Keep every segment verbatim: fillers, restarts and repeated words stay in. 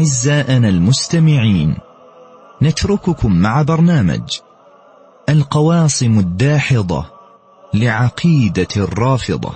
أعزائنا المستمعين، نترككم مع برنامج القواصم الداحضة لعقيدة الرافضة.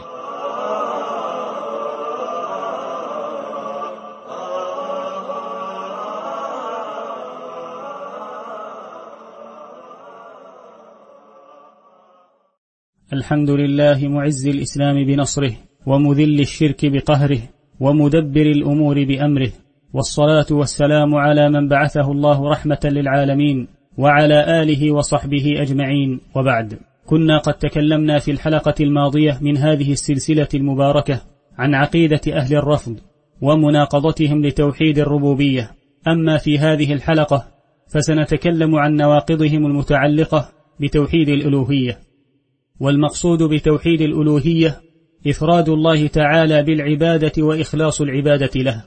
الحمد لله معز الإسلام بنصره، ومذل الشرك بقهره، ومدبر الأمور بأمره، والصلاة والسلام على من بعثه الله رحمة للعالمين، وعلى آله وصحبه أجمعين، وبعد. كنا قد تكلمنا في الحلقة الماضية من هذه السلسلة المباركة عن عقيدة أهل الرفض ومناقضتهم لتوحيد الربوبية. أما في هذه الحلقة فسنتكلم عن نواقضهم المتعلقة بتوحيد الألوهية. والمقصود بتوحيد الألوهية إفراد الله تعالى بالعبادة وإخلاص العبادة له،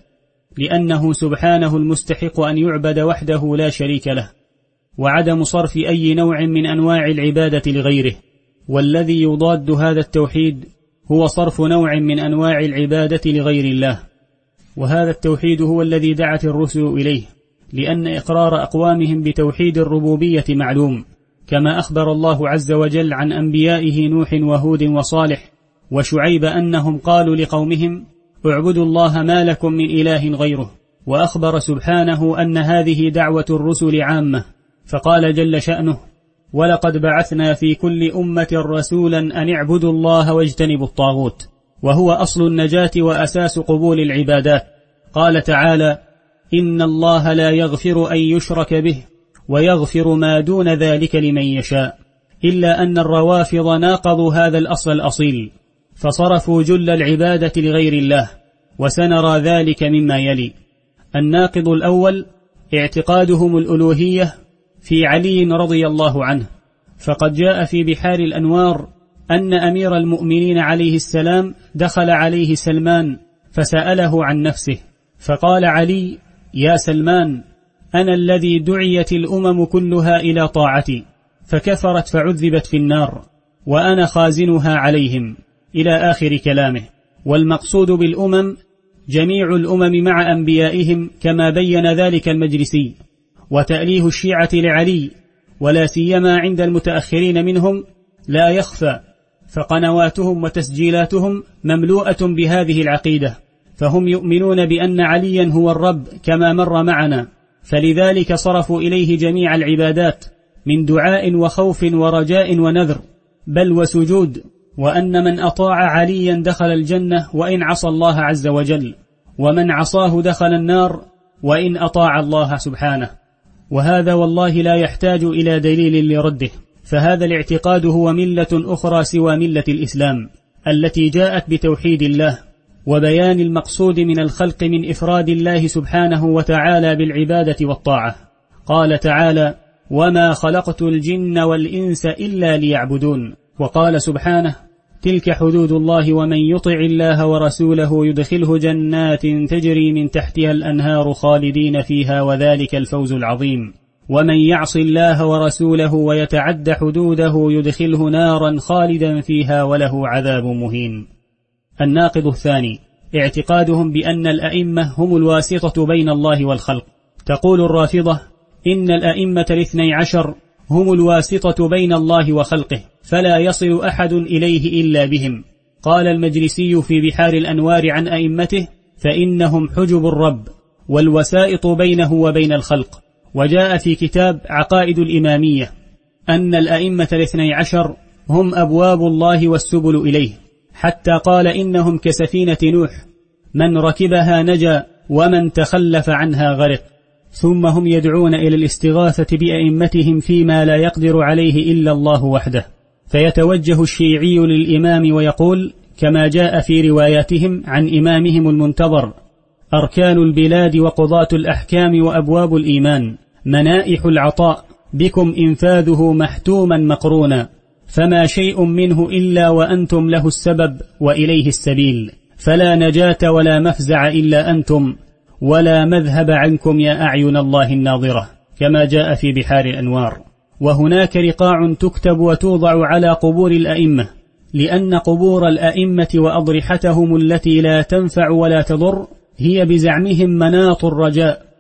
لأنه سبحانه المستحق أن يعبد وحده لا شريك له، وعدم صرف أي نوع من أنواع العبادة لغيره. والذي يضاد هذا التوحيد هو صرف نوع من أنواع العبادة لغير الله، وهذا التوحيد هو الذي دعت الرسل إليه، لأن إقرار أقوامهم بتوحيد الربوبية معلوم، كما أخبر الله عز وجل عن أنبيائه نوح وهود وصالح وشعيب أنهم قالوا لقومهم: اعبدوا الله ما لكم من إله غيره. وأخبر سبحانه أن هذه دعوة الرسل عامة، فقال جل شأنه: ولقد بعثنا في كل أمة رسولا أن اعبدوا الله واجتنبوا الطاغوت، وهو أصل النجاة وأساس قبول العبادات. قال تعالى: إن الله لا يغفر أن يشرك به ويغفر ما دون ذلك لمن يشاء، إلا أن الروافض ناقضوا هذا الأصل الأصيل، فصرفوا جل العبادة لغير الله، وسنرى ذلك مما يلي. الناقض الأول اعتقادهم الألوهية في علي رضي الله عنه، فقد جاء في بحار الأنوار أن أمير المؤمنين عليه السلام دخل عليه سلمان فسأله عن نفسه، فقال علي: يا سلمان، أنا الذي دعيت الأمم كلها إلى طاعتي فكفرت فعذبت في النار، وأنا خازنها عليهم، إلى آخر كلامه. والمقصود بالأمم جميع الأمم مع أنبيائهم، كما بين ذلك المجلسي. وتأليه الشيعة لعلي ولا سيما عند المتأخرين منهم لا يخفى، فقنواتهم وتسجيلاتهم مملوءة بهذه العقيدة، فهم يؤمنون بأن عليا هو الرب كما مر معنا، فلذلك صرفوا إليه جميع العبادات من دعاء وخوف ورجاء ونذر بل وسجود، وأن من أطاع عليا دخل الجنة وإن عصى الله عز وجل، ومن عصاه دخل النار وإن أطاع الله سبحانه. وهذا والله لا يحتاج إلى دليل لرده، فهذا الاعتقاد هو ملة أخرى سوى ملة الإسلام التي جاءت بتوحيد الله وبيان المقصود من الخلق من إفراد الله سبحانه وتعالى بالعبادة والطاعة. قال تعالى: وما خلقت الجن والإنس إلا ليعبدون. وقال سبحانه: تلك حدود الله، ومن يطع الله ورسوله يدخله جنات تجري من تحتها الأنهار خالدين فيها وذلك الفوز العظيم. ومن يعص الله ورسوله ويتعد حدوده يدخله نارا خالدا فيها وله عذاب مهين. الناقض الثاني اعتقادهم بأن الأئمة هم الواسطة بين الله والخلق. تقول الرافضة: إن الأئمة الاثني عشر هم الواسطة بين الله وخلقه، فلا يصل أحد إليه إلا بهم. قال المجلسي في بحار الأنوار عن أئمته: فإنهم حجب الرب والوسائط بينه وبين الخلق. وجاء في كتاب عقائد الإمامية أن الأئمة الاثني عشر هم أبواب الله والسبل إليه، حتى قال: إنهم كسفينة نوح، من ركبها نجا ومن تخلف عنها غرق. ثم هم يدعون إلى الاستغاثة بأئمتهم فيما لا يقدر عليه إلا الله وحده، فيتوجه الشيعي للإمام ويقول كما جاء في رواياتهم عن إمامهم المنتظر: أركان البلاد وقضاة الأحكام وأبواب الإيمان، منائح العطاء، بكم إنفاذه محتوما مقرونا، فما شيء منه إلا وأنتم له السبب وإليه السبيل، فلا نجاة ولا مفزع إلا أنتم، ولا مذهب عنكم يا أعين الله الناظرة، كما جاء في بحار الأنوار. وهناك رقاع تكتب وتوضع على قبور الأئمة، لأن قبور الأئمة وأضرحتهم التي لا تنفع ولا تضر هي بزعمهم مناط الرجاء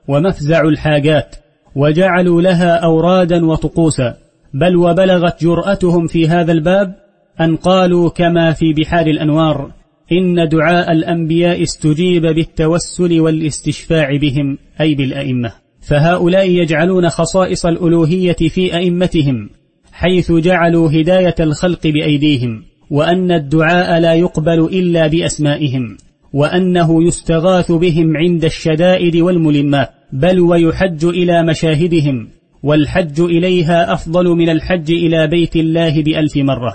ومفزع الحاجات، وجعلوا لها أورادا وطقوسا، بل وبلغت جرأتهم في هذا الباب أن قالوا كما في بحار الأنوار: إن دعاء الأنبياء استجيب بالتوسل والاستشفاع بهم، أي بالأئمة. فهؤلاء يجعلون خصائص الألوهية في أئمتهم، حيث جعلوا هداية الخلق بأيديهم، وأن الدعاء لا يقبل إلا بأسمائهم، وأنه يستغاث بهم عند الشدائد والملمات، بل ويحج إلى مشاهدهم، والحج إليها أفضل من الحج إلى بيت الله بألف مرة،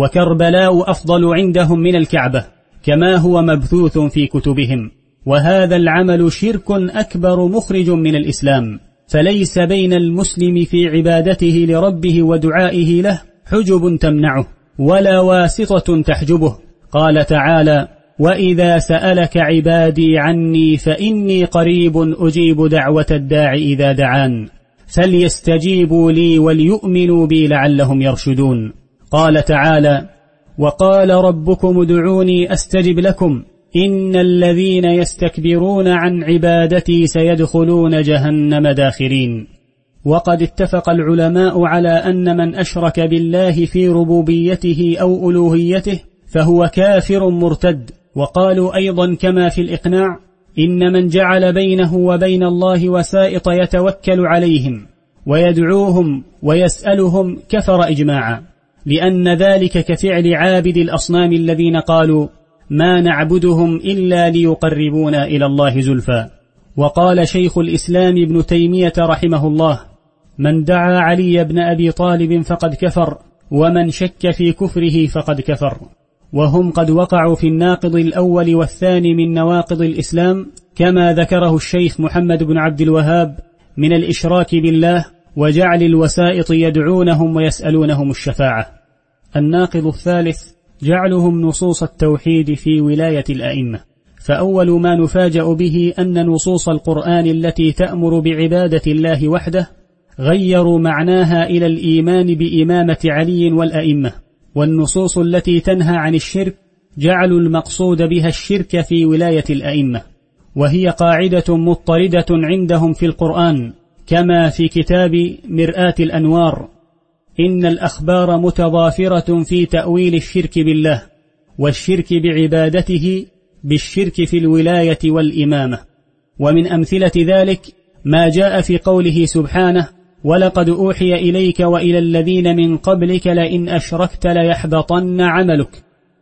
وكربلاء أفضل عندهم من الكعبة، كما هو مبثوث في كتبهم. وهذا العمل شرك أكبر مخرج من الإسلام، فليس بين المسلم في عبادته لربه ودعائه له حجب تمنعه، ولا واسطة تحجبه. قال تعالى: وإذا سألك عبادي عني فإني قريب أجيب دعوة الداع إذا دعان فليستجيبوا لي وليؤمنوا بي لعلهم يرشدون. قال تعالى: وقال ربكم ادعوني أستجب لكم إن الذين يستكبرون عن عبادتي سيدخلون جهنم داخرين. وقد اتفق العلماء على أن من أشرك بالله في ربوبيته أو ألوهيته فهو كافر مرتد. وقالوا أيضا كما في الإقناع: إن من جعل بينه وبين الله وسائط يتوكل عليهم ويدعوهم ويسألهم كفر إجماعا، لأن ذلك كفعل عابد الأصنام الذين قالوا: ما نعبدهم إلا ليقربونا إلى الله زلفى. وقال شيخ الإسلام ابن تيمية رحمه الله: من دعا علي بن أبي طالب فقد كفر، ومن شك في كفره فقد كفر. وهم قد وقعوا في الناقض الأول والثاني من نواقض الإسلام، كما ذكره الشيخ محمد بن عبد الوهاب من الإشراك بالله وجعل الوسائط يدعونهم ويسألونهم الشفاعة. الناقض الثالث جعلهم نصوص التوحيد في ولاية الأئمة. فأول ما نفاجأ به أن نصوص القرآن التي تأمر بعبادة الله وحده غيروا معناها إلى الإيمان بإمامة علي والأئمة، والنصوص التي تنهى عن الشرك جعلوا المقصود بها الشرك في ولاية الأئمة، وهي قاعدة مضطردة عندهم في القرآن، كما في كتاب مرآة الأنوار: إن الأخبار متضافرة في تأويل الشرك بالله والشرك بعبادته بالشرك في الولاية والإمامة. ومن أمثلة ذلك ما جاء في قوله سبحانه: ولقد أوحي إليك وإلى الذين من قبلك لئن أشركت ليحبطن عملك.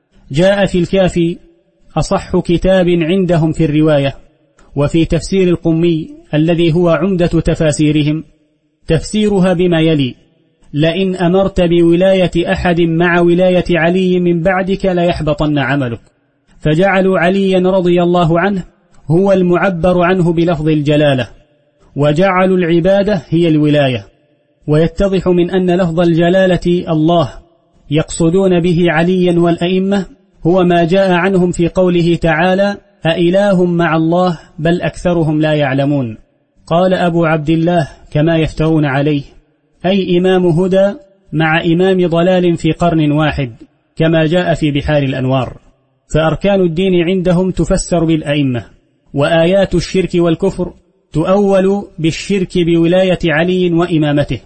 جاء في الكافي أصح كتاب عندهم في الرواية، وفي تفسير القمي الذي هو عمدة تفاسيرهم تفسيرها بما يلي: لئن أمرت بولاية أحد مع ولاية علي من بعدك ليحبطن عملك. فجعلوا عليا رضي الله عنه هو المعبر عنه بلفظ الجلالة، وجعلوا العبادة هي الولاية. ويتضح من أن لفظ الجلالة الله يقصدون به عليا والأئمة هو ما جاء عنهم في قوله تعالى: أإله مع الله بل أكثرهم لا يعلمون. قال أبو عبد الله كما يفترون عليه: أي إمام هدى مع إمام ضلال في قرن واحد، كما جاء في بحار الأنوار. فأركان الدين عندهم تفسر بالأئمة، وآيات الشرك والكفر تؤول بالشرك بولاية علي وإمامته.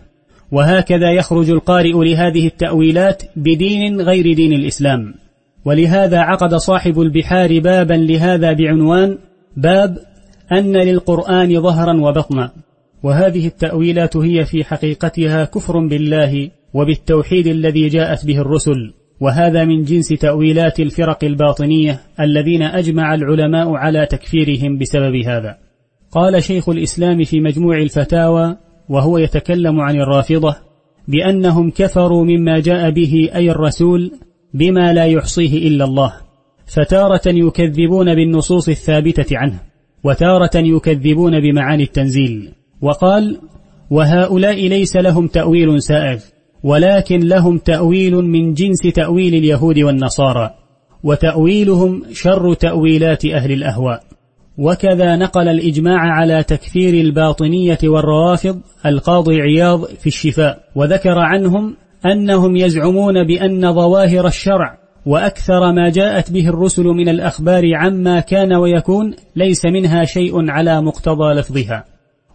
وهكذا يخرج القارئ لهذه التأويلات بدين غير دين الإسلام. ولهذا عقد صاحب البحار بابا لهذا بعنوان: باب أن للقرآن ظهرا وبطنا. وهذه التأويلات هي في حقيقتها كفر بالله وبالتوحيد الذي جاءت به الرسل، وهذا من جنس تأويلات الفرق الباطنية الذين أجمع العلماء على تكفيرهم بسبب هذا. قال شيخ الإسلام في مجموع الفتاوى وهو يتكلم عن الرافضة بأنهم كفروا مما جاء به أي الرسول بما لا يحصيه إلا الله، فتارة يكذبون بالنصوص الثابتة عنه، وتارة يكذبون بمعاني التنزيل. وقال: وهؤلاء ليس لهم تأويل سائغ، ولكن لهم تأويل من جنس تأويل اليهود والنصارى، وتأويلهم شر تأويلات أهل الأهواء. وكذا نقل الإجماع على تكفير الباطنية والروافض القاضي عياض في الشفاء، وذكر عنهم أنهم يزعمون بأن ظواهر الشرع وأكثر ما جاءت به الرسل من الأخبار عما كان ويكون ليس منها شيء على مقتضى لفظها،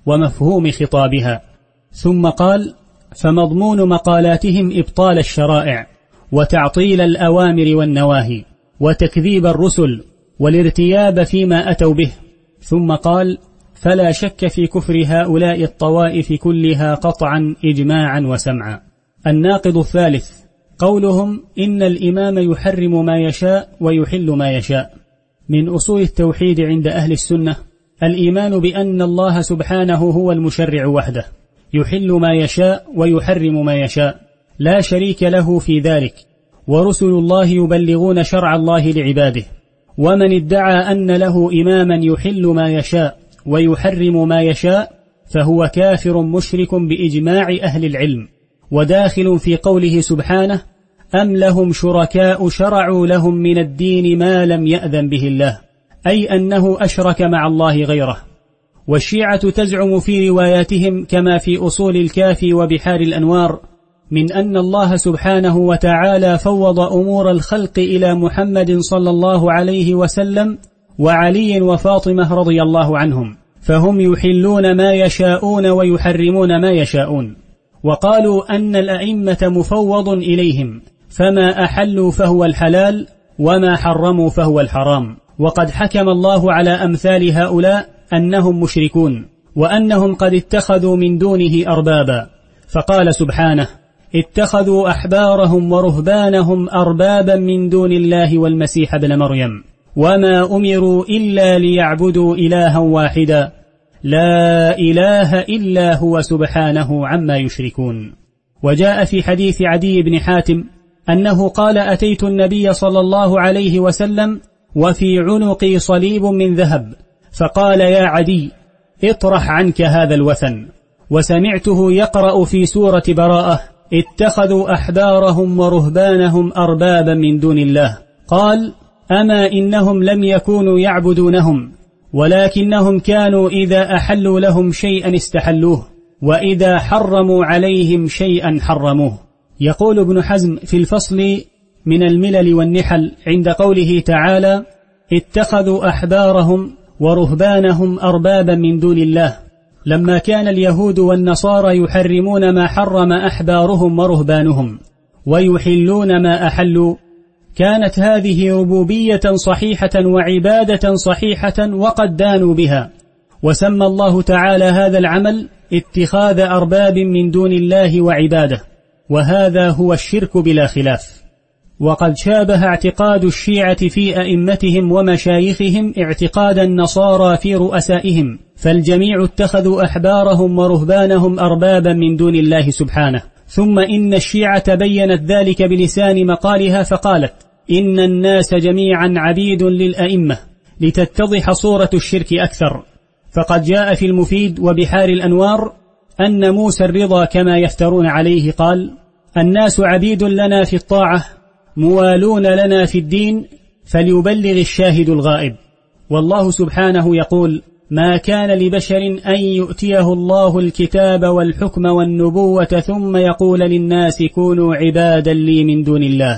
ومفهوم خطابها. ثم قال: فمضمون مقالاتهم إبطال الشرائع وتعطيل الأوامر والنواهي وتكذيب الرسل والارتياب فيما أتوا به. ثم قال: فلا شك في كفر هؤلاء الطوائف كلها قطعا إجماعا وسمعا. الناقض الثالث قولهم إن الإمام يحرم ما يشاء ويحل ما يشاء. من أصول التوحيد عند أهل السنة الإيمان بأن الله سبحانه هو المشرع وحده، يحل ما يشاء ويحرم ما يشاء، لا شريك له في ذلك، ورسل الله يبلغون شرع الله لعباده. ومن ادعى أن له إماما يحل ما يشاء ويحرم ما يشاء فهو كافر مشرك بإجماع أهل العلم، وداخل في قوله سبحانه: أم لهم شركاء شرعوا لهم من الدين ما لم يأذن به الله، أي أنه أشرك مع الله غيره. والشيعة تزعم في رواياتهم كما في أصول الكافي وبحار الأنوار من أن الله سبحانه وتعالى فوض أمور الخلق إلى محمد صلى الله عليه وسلم وعلي وفاطمة رضي الله عنهم، فهم يحلون ما يشاءون ويحرمون ما يشاءون. وقالوا أن الأئمة مفوض إليهم، فما أحلوا فهو الحلال وما حرموا فهو الحرام. وقد حكم الله على أمثال هؤلاء أنهم مشركون، وأنهم قد اتخذوا من دونه أربابا، فقال سبحانه: اتخذوا أحبارهم ورهبانهم أربابا من دون الله والمسيح ابن مريم وما أمروا إلا ليعبدوا إلها واحدا لا إله إلا هو سبحانه عما يشركون. وجاء في حديث عدي بن حاتم أنه قال: أتيت النبي صلى الله عليه وسلم وفي عنقي صليب من ذهب، فقال: يا عدي اطرح عنك هذا الوثن. وسمعته يقرأ في سورة براءة: اتخذوا أحبارهم ورهبانهم أربابا من دون الله. قال: أما إنهم لم يكونوا يعبدونهم، ولكنهم كانوا إذا أحلوا لهم شيئا استحلوه، وإذا حرموا عليهم شيئا حرموه. يقول ابن حزم في الفصل من الملل والنحل عند قوله تعالى: اتخذوا أحبارهم ورهبانهم أربابا من دون الله، لما كان اليهود والنصارى يحرمون ما حرم أحبارهم ورهبانهم ويحلون ما أحلوا، كانت هذه ربوبية صحيحة وعبادة صحيحة وقد دانوا بها. وسمى الله تعالى هذا العمل اتخاذ أرباب من دون الله وعباده، وهذا هو الشرك بلا خلاف. وقد شابه اعتقاد الشيعة في أئمتهم ومشايخهم اعتقاد النصارى في رؤسائهم، فالجميع اتخذوا أحبارهم ورهبانهم أربابا من دون الله سبحانه. ثم إن الشيعة بينت ذلك بلسان مقالها فقالت: إن الناس جميعا عبيد للأئمة، لتتضح صورة الشرك أكثر. فقد جاء في المفيد وبحار الأنوار أن موسى الرضا كما يفترون عليه قال: الناس عبيد لنا في الطاعة موالون لنا في الدين، فليبلغ الشاهد الغائب. والله سبحانه يقول: ما كان لبشر أن يؤتيه الله الكتاب والحكم والنبوة ثم يقول للناس كونوا عبادا لي من دون الله.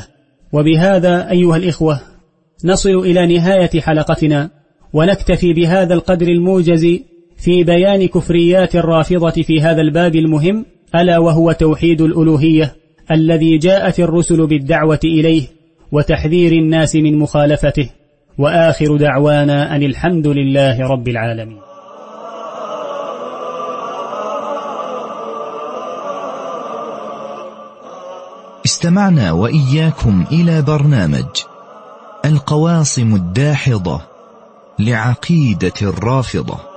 وبهذا أيها الإخوة نصل إلى نهاية حلقتنا، ونكتفي بهذا القدر الموجز في بيان كفريات الرافضة في هذا الباب المهم، ألا وهو توحيد الألوهية الذي جاءت الرسل بالدعوة إليه وتحذير الناس من مخالفته. وآخر دعوانا أن الحمد لله رب العالمين. استمعنا وإياكم إلى برنامج القواصم الداحضة لعقيدة الرافضة.